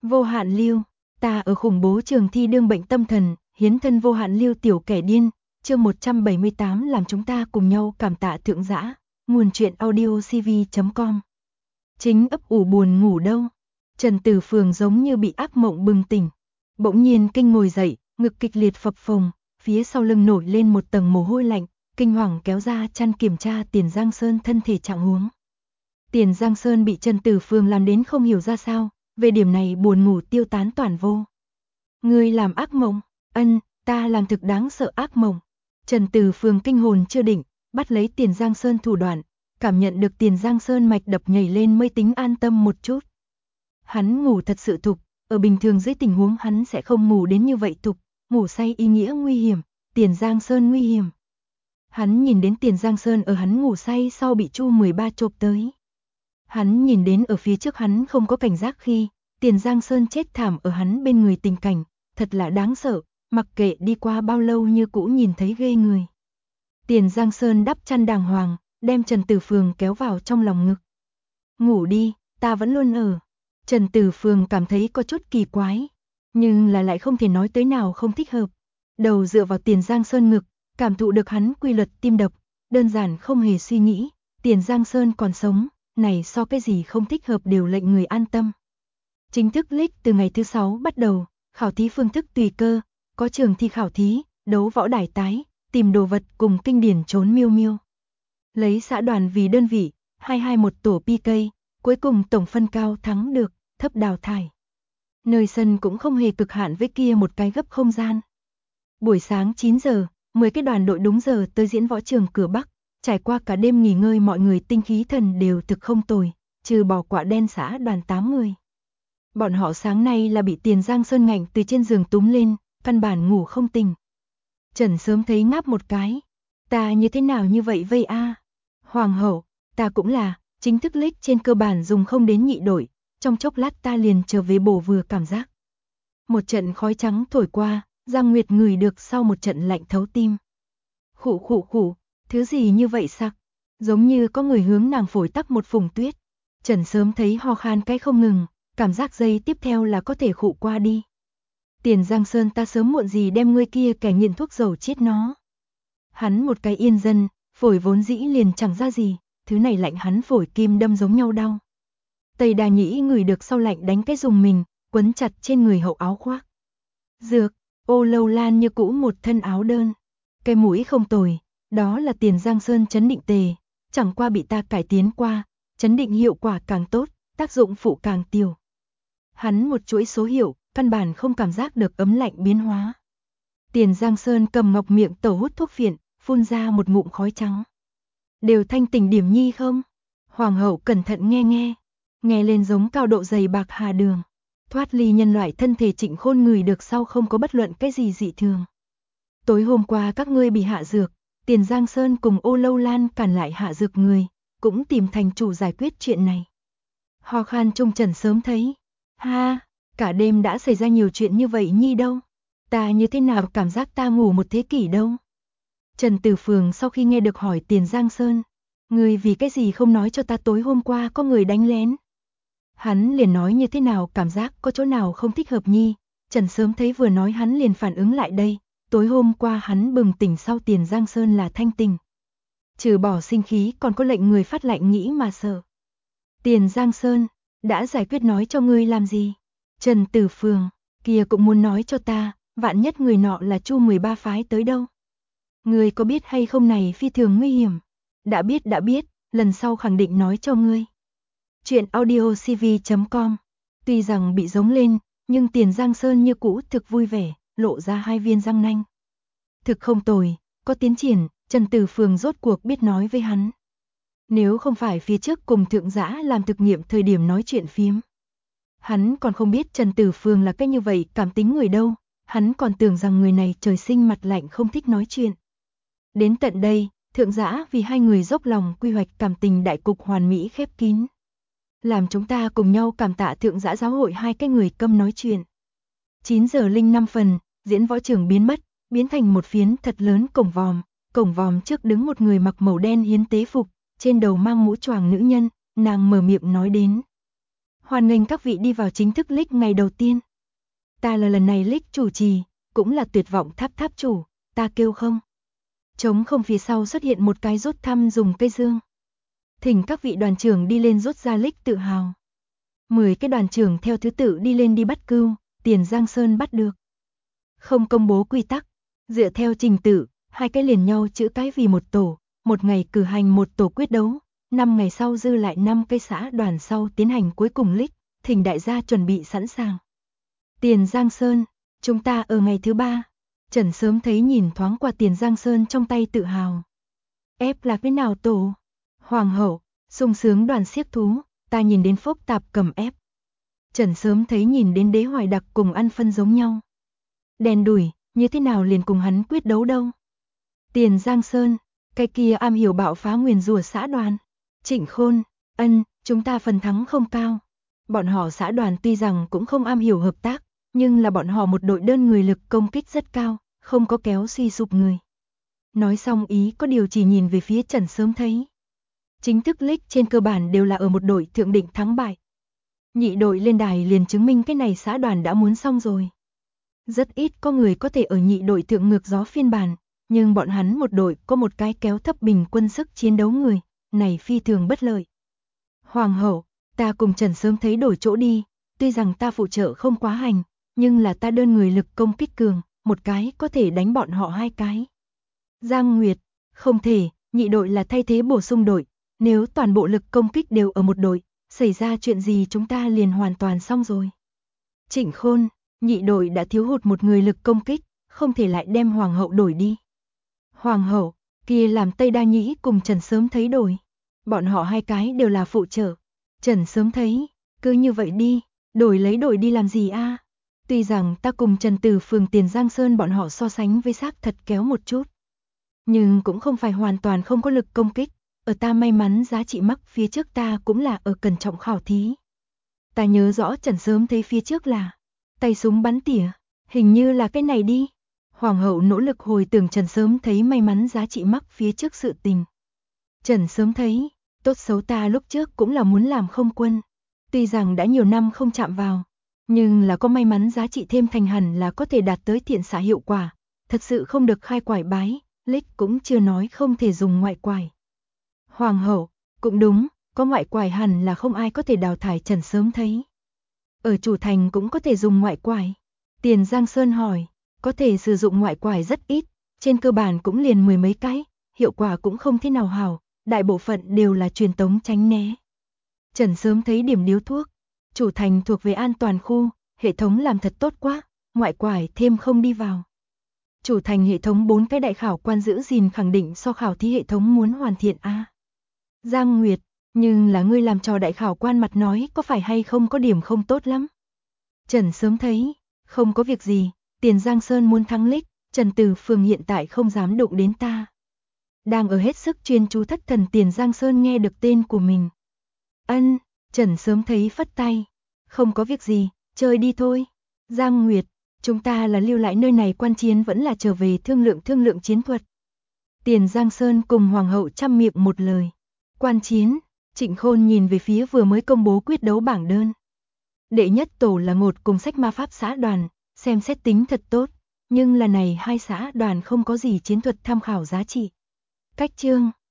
Vô hạn lưu, ta ở khủng bố trường thi đương bệnh tâm thần, hiến thân vô hạn lưu tiểu kẻ điên, chương 178 làm chúng ta cùng nhau cảm tạ thượng dã, nguồn truyện audiocv.com. Chính ấp ủ buồn ngủ đâu, Trần Tử Phường giống như bị ác mộng bừng tỉnh, bỗng nhiên kinh ngồi dậy, ngực kịch liệt phập phồng, phía sau lưng nổi lên một tầng mồ hôi lạnh, kinh hoàng kéo ra chăn kiểm tra Tiền Giang Sơn thân thể trạng huống. Tiền Giang Sơn bị Trần Tử Phường làm đến không hiểu ra sao, về điểm này buồn ngủ tiêu tán toàn vô. Ngươi làm ác mộng? Ta làm thực đáng sợ ác mộng. Trần Tử Phường kinh hồn chưa định, bắt lấy Tiền Giang Sơn thủ đoạn, cảm nhận được Tiền Giang Sơn mạch đập nhảy lên mới tính an tâm một chút. Hắn ngủ thật sự thục, ở bình thường dưới tình huống hắn sẽ không ngủ đến như vậy thục, ngủ say ý nghĩa nguy hiểm, Tiền Giang Sơn nguy hiểm. Hắn nhìn đến Tiền Giang Sơn ở hắn ngủ say sau bị Chu 13 chộp tới. Hắn nhìn đến ở phía trước hắn không có cảnh giác khi Tiền Giang Sơn chết thảm ở hắn bên người tình cảnh, thật là đáng sợ, mặc kệ đi qua bao lâu như cũ nhìn thấy ghê người. Tiền Giang Sơn đắp chăn đàng hoàng, đem Trần Tử Phường kéo vào trong lòng ngực. Ngủ đi, ta vẫn luôn ở. Trần Tử Phường cảm thấy có chút kỳ quái, nhưng là lại không thể nói tới nào không thích hợp. Đầu dựa vào Tiền Giang Sơn ngực, cảm thụ được hắn quy luật tim đập, đơn giản không hề suy nghĩ, Tiền Giang Sơn còn sống, này so cái gì không thích hợp đều lệnh người an tâm. Chính thức league từ ngày thứ 6 bắt đầu, khảo thí phương thức tùy cơ, có trường thi khảo thí, đấu võ đải tái, tìm đồ vật cùng kinh điển trốn miêu miêu. Lấy xã đoàn vì đơn vị, 2-2-1 tổ PK, cuối cùng tổng phân cao thắng được, thấp đào thải. Nơi sân cũng không hề cực hạn với kia một cái gấp không gian. Buổi sáng 9 giờ, 10 cái đoàn đội đúng giờ tới diễn võ trường cửa Bắc, trải qua cả đêm nghỉ ngơi mọi người tinh khí thần đều thực không tồi, trừ bỏ Quả Đen xã đoàn 8 người. Bọn họ sáng nay là bị Tiền Giang Sơn ngạnh từ trên giường túm lên, căn bản ngủ không tỉnh. Trần sớm thấy ngáp một cái, ta như thế nào như vậy vây a? Hoàng hậu, ta cũng là, chính thức league trên cơ bản dùng không đến nhị đội, trong chốc lát ta liền trở về bổ vừa cảm giác. Một trận khói trắng thổi qua, Giang Nguyệt ngửi được sau một trận lạnh thấu tim. Khụ khụ khụ, thứ gì như vậy sặc, giống như có người hướng nàng phổi tắc một phùng tuyết. Trần sớm thấy ho khan cái không ngừng, cảm giác giây tiếp theo là có thể khụ qua đi. Tiền Giang Sơn ta sớm muộn gì đem ngươi kia kẻ nghiện thuốc dầu chết nó. Hắn một cái yên dân, phổi vốn dĩ liền chẳng ra gì, thứ này lạnh hắn phổi kim đâm giống nhau đau. Tây Đà Nhĩ ngửi được sau lạnh đánh cái dùng mình, quấn chặt trên người hậu áo khoác. Dược, Ô Lâu Lan như cũ một thân áo đơn. Cái mũi không tồi, đó là Tiền Giang Sơn chấn định tề, chẳng qua bị ta cải tiến qua, chấn định hiệu quả càng tốt, tác dụng phụ càng tiểu. Hắn một chuỗi số hiệu, căn bản không cảm giác được ấm lạnh biến hóa. Tiền Giang Sơn cầm ngọc miệng tẩu hút thuốc phiện, phun ra một ngụm khói trắng. Đều thanh tỉnh điểm nhi không? Hoàng hậu cẩn thận nghe lên giống cao độ dày bạc hà đường. Thoát ly nhân loại thân thể Trịnh Khôn người được sau không có bất luận cái gì dị thường. Tối hôm qua các ngươi bị hạ dược, Tiền Giang Sơn cùng Ô Lâu Lan cản lại hạ dược người, cũng tìm thành chủ giải quyết chuyện này. Ho khan Trung Trần sớm thấy. Ha, cả đêm đã xảy ra nhiều chuyện như vậy nhi đâu. Ta như thế nào cảm giác ta ngủ một thế kỷ đâu. Trần Tử Phường sau khi nghe được hỏi Tiền Giang Sơn, ngươi vì cái gì không nói cho ta tối hôm qua có người đánh lén. Hắn liền nói như thế nào cảm giác có chỗ nào không thích hợp nhi, Trần sớm thấy vừa nói hắn liền phản ứng lại đây, tối hôm qua hắn bừng tỉnh sau Tiền Giang Sơn là thanh tình. Trừ bỏ sinh khí còn có lệnh người phát lạnh nghĩ mà sợ. Tiền Giang Sơn, đã giải quyết nói cho ngươi làm gì? Trần Tử Phường, kia cũng muốn nói cho ta, vạn nhất người nọ là Chu 13 phái tới đâu. Ngươi có biết hay không này phi thường nguy hiểm. Đã biết, lần sau khẳng định nói cho ngươi. Chuyện audiocv.com. Tuy rằng bị giống lên, nhưng Tiền Giang Sơn như cũ thực vui vẻ, lộ ra 2 viên răng nanh. Thực không tồi, có tiến triển, Trần Tử Phường rốt cuộc biết nói với hắn. Nếu không phải phía trước cùng thượng dã làm thực nghiệm thời điểm nói chuyện phiếm. Hắn còn không biết Trần Tử Phường là cái như vậy cảm tính người đâu, hắn còn tưởng rằng người này trời sinh mặt lạnh không thích nói chuyện. Đến tận đây, thượng dã vì hai người dốc lòng quy hoạch cảm tình đại cục hoàn mỹ khép kín. Làm chúng ta cùng nhau cảm tạ thượng dã giáo hội hai cái người câm nói chuyện. 9 giờ 05 phần, diễn võ trường biến mất, biến thành một phiến thật lớn cổng vòm trước đứng một người mặc màu đen hiến tế phục, trên đầu mang mũ choàng nữ nhân, nàng mở miệng nói đến. Hoan nghênh các vị đi vào chính thức League ngày đầu tiên. Ta là lần này League chủ trì, cũng là tuyệt vọng tháp tháp chủ, ta kêu không. Trống không phía sau xuất hiện một cái rút thăm dùng cây dương. Thỉnh các vị đoàn trưởng đi lên rút ra League tự hào. 10 cái đoàn trưởng theo thứ tự đi lên đi bắt cừu, Tiền Giang Sơn bắt được. Không công bố quy tắc, dựa theo trình tự, 2 cái liền nhau chữ cái vì một tổ, một ngày cử hành một tổ quyết đấu, 5 ngày sau dư lại 5 cái xã đoàn sau tiến hành cuối cùng League, thỉnh đại gia chuẩn bị sẵn sàng. Tiền Giang Sơn, chúng ta ở ngày thứ 3. Trần sớm thấy nhìn thoáng qua Tiền Giang Sơn trong tay tự hào. Ép là cái nào tổ? Hoàng hậu, sung sướng đoàn xiếc thú, ta nhìn đến phốc tạp cầm ép. Trần sớm thấy nhìn đến đế hoài đặc cùng ăn phân giống nhau. Đèn đủi, như thế nào liền cùng hắn quyết đấu đâu. Tiền Giang Sơn, cái kia am hiểu bạo phá nguyền rủa xã đoàn. Trịnh Khôn, chúng ta phần thắng không cao. Bọn họ xã đoàn tuy rằng cũng không am hiểu hợp tác, nhưng là bọn họ một đội đơn người lực công kích rất cao, không có kéo suy sụp người. Nói xong ý có điều chỉ nhìn về phía Trần sớm thấy. Chính thức League trên cơ bản đều là ở một đội thượng định thắng bại. Nhị đội lên đài liền chứng minh cái này xã đoàn đã muốn xong rồi. Rất ít có người có thể ở nhị đội thượng ngược gió phiên bản, nhưng bọn hắn một đội có một cái kéo thấp bình quân sức chiến đấu người, này phi thường bất lợi. Hoàng hậu, ta cùng Trần sớm thấy đổi chỗ đi, tuy rằng ta phụ trợ không quá hành, nhưng là ta đơn người lực công kích cường, một cái có thể đánh bọn họ 2 cái. Giang Nguyệt, không thể, nhị đội là thay thế bổ sung đội, nếu toàn bộ lực công kích đều ở một đội, xảy ra chuyện gì chúng ta liền hoàn toàn xong rồi. Trịnh Khôn, nhị đội đã thiếu hụt một người lực công kích, không thể lại đem hoàng hậu đổi đi. Hoàng hậu, kia làm Tây Đa Nhĩ cùng Trần sớm thấy đổi. Bọn họ 2 cái đều là phụ trợ. Trần sớm thấy, cứ như vậy đi, đổi đi làm gì a? Tuy rằng ta cùng Trần từ phường Tiền Giang Sơn bọn họ so sánh với xác thật kéo một chút. Nhưng cũng không phải hoàn toàn không có lực công kích, ở ta may mắn giá trị mắc phía trước ta cũng là ở cẩn trọng khảo thí. Ta nhớ rõ Trần sớm thấy phía trước là tay súng bắn tỉa, hình như là cái này đi. Hoàng hậu nỗ lực hồi tưởng Trần sớm thấy may mắn giá trị mắc phía trước sự tình. Trần sớm thấy, tốt xấu ta lúc trước cũng là muốn làm không quân. Tuy rằng đã nhiều năm không chạm vào, nhưng là có may mắn giá trị thêm thành hẳn là có thể đạt tới thiện xạ hiệu quả. Thật sự không được khai quải bái, League cũng chưa nói không thể dùng ngoại quải. Hoàng hậu, cũng đúng, có ngoại quải hẳn là không ai có thể đào thải Trần sớm thấy. Ở chủ thành cũng có thể dùng ngoại quải. Tiền Giang Sơn hỏi, có thể sử dụng ngoại quải rất ít, trên cơ bản cũng liền 10 mấy cái, hiệu quả cũng không thế nào hảo, đại bộ phận đều là truyền tống tránh né. Trần sớm thấy điểm điếu thuốc, chủ thành thuộc về an toàn khu, hệ thống làm thật tốt quá, ngoại quải thêm không đi vào. Chủ thành hệ thống 4 cái đại khảo quan giữ gìn khẳng định so khảo thí hệ thống muốn hoàn thiện a. Giang Nguyệt, nhưng là ngươi làm trò đại khảo quan mặt nói có phải hay không có điểm không tốt lắm. Trần sớm thấy, không có việc gì, Tiền Giang Sơn muốn thắng League, Trần từ phường hiện tại không dám đụng đến ta. Đang ở hết sức chuyên chú thất thần Tiền Giang Sơn nghe được tên của mình. Trần sớm thấy phất tay. Không có việc gì, chơi đi thôi. Giang Nguyệt, chúng ta là lưu lại nơi này quan chiến vẫn là trở về thương lượng chiến thuật. Tiền Giang Sơn cùng Hoàng hậu chăm miệng một lời. Quan chiến, Trịnh Khôn nhìn về phía vừa mới công bố quyết đấu bảng đơn. Đệ nhất tổ là một cùng sách ma pháp xã đoàn, xem xét tính thật tốt, nhưng là này 2 xã đoàn không có gì chiến thuật tham khảo giá trị. Cách chương